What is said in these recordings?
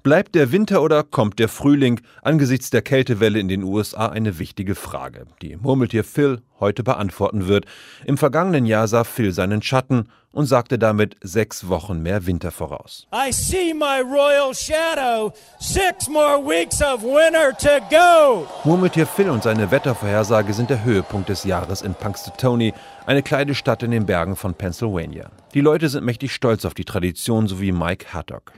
Bleibt der Winter oder kommt der Frühling? Angesichts der Kältewelle in den USA eine wichtige Frage, die Murmeltier Phil heute beantworten wird. Im vergangenen Jahr sah Phil seinen Schatten und sagte damit 6 Wochen mehr Winter voraus. I see my royal shadow. 6 more weeks of winter to go. Murmeltier Phil und seine Wettervorhersage sind der Höhepunkt des Jahres in Punxsutawney, eine kleine Stadt in den Bergen von Pennsylvania. Die Leute sind mächtig stolz auf die Tradition, so wie Mike Haddock.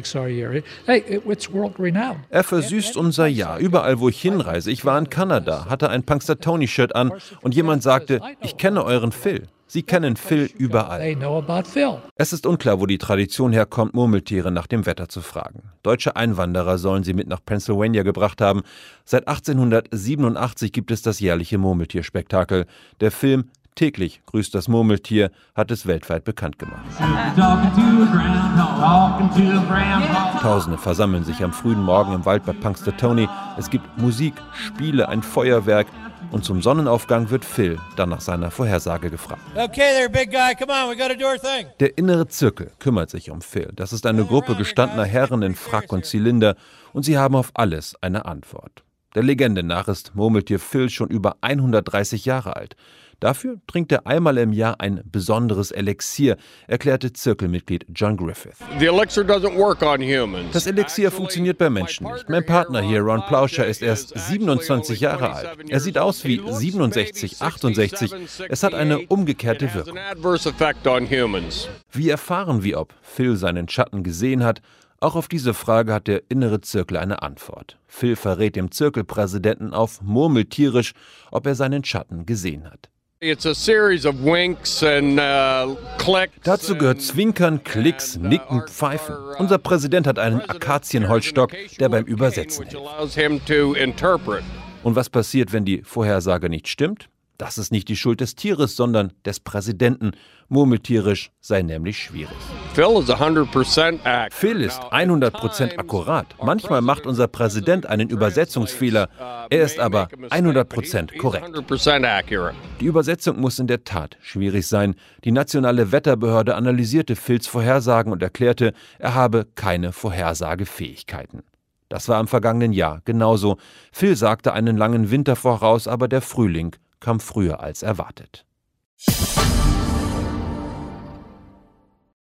Er versüßt unser Jahr. Überall, wo ich hinreise, ich war in Kanada, hatte ein Punxsutawney-Shirt an und jemand sagte, ich kenne euren Phil. Sie kennen Phil überall. Es ist unklar, wo die Tradition herkommt, Murmeltiere nach dem Wetter zu fragen. Deutsche Einwanderer sollen sie mit nach Pennsylvania gebracht haben. Seit 1887 gibt es das jährliche Murmeltierspektakel. Der Film Täglich grüßt das Murmeltier hat es weltweit bekannt gemacht. Tausende versammeln sich am frühen Morgen im Wald bei Punxsutawney. Es gibt Musik, Spiele, ein Feuerwerk. Und zum Sonnenaufgang wird Phil dann nach seiner Vorhersage gefragt. Okay there, big guy. Come on, we gotta do our thing. Der innere Zirkel kümmert sich um Phil. Das ist eine Gruppe gestandener Herren in Frack und Zylinder und sie haben auf alles eine Antwort. Der Legende nach ist Murmeltier Phil schon über 130 Jahre alt. Dafür trinkt er einmal im Jahr ein besonderes Elixier, erklärte Zirkelmitglied John Griffith. Das Elixier funktioniert bei Menschen nicht. Mein Partner hier, Ron Plauscher, ist erst 27 Jahre alt. Er sieht aus wie 67, 68. Es hat eine umgekehrte Wirkung. Wir erfahren, wie ob Phil seinen Schatten gesehen hat. Auch auf diese Frage hat der innere Zirkel eine Antwort. Phil verrät dem Zirkelpräsidenten auf murmeltierisch, ob er seinen Schatten gesehen hat. Dazu gehört Zwinkern, Klicks, Nicken, Pfeifen. Unser Präsident hat einen Akazienholzstock, der beim Übersetzen hilft. Und was passiert, wenn die Vorhersage nicht stimmt? Das ist nicht die Schuld des Tieres, sondern des Präsidenten. Murmeltierisch sei nämlich schwierig. Phil ist 100% akkurat. Manchmal macht unser Präsident einen Übersetzungsfehler. Er ist aber 100% korrekt. Die Übersetzung muss in der Tat schwierig sein. Die nationale Wetterbehörde analysierte Phils Vorhersagen und erklärte, er habe keine Vorhersagefähigkeiten. Das war im vergangenen Jahr genauso. Phil sagte einen langen Winter voraus, aber der Frühling kam früher als erwartet.